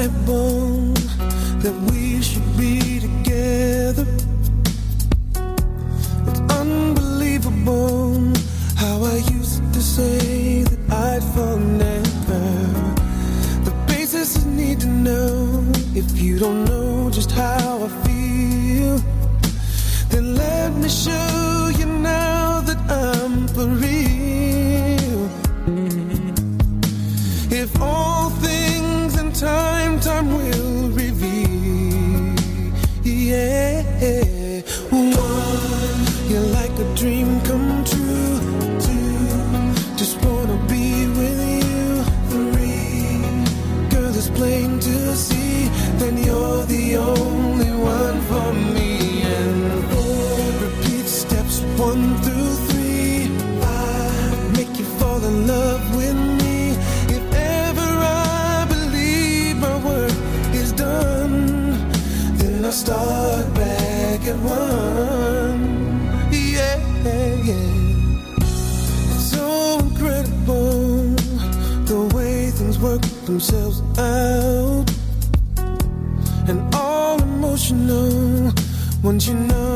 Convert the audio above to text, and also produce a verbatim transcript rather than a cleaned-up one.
incredible that we should be together. It's unbelievable how I used to say that I'd fall never. The basics I need to know. If you don't know just how I feel, then let me show you now that I'm for real. If all things in time, time will reveal. Yeah. One, you're like a dream come true. Two, just wanna be with you. Three, girl, it's plain to see that you're the only one for me. And four, repeat steps one through three. Five, make you fall in love with me. If ever I believe my work is done, then I'll start back at one. Yeah, yeah. It's so incredible the way things work themselves out, and all emotional once you know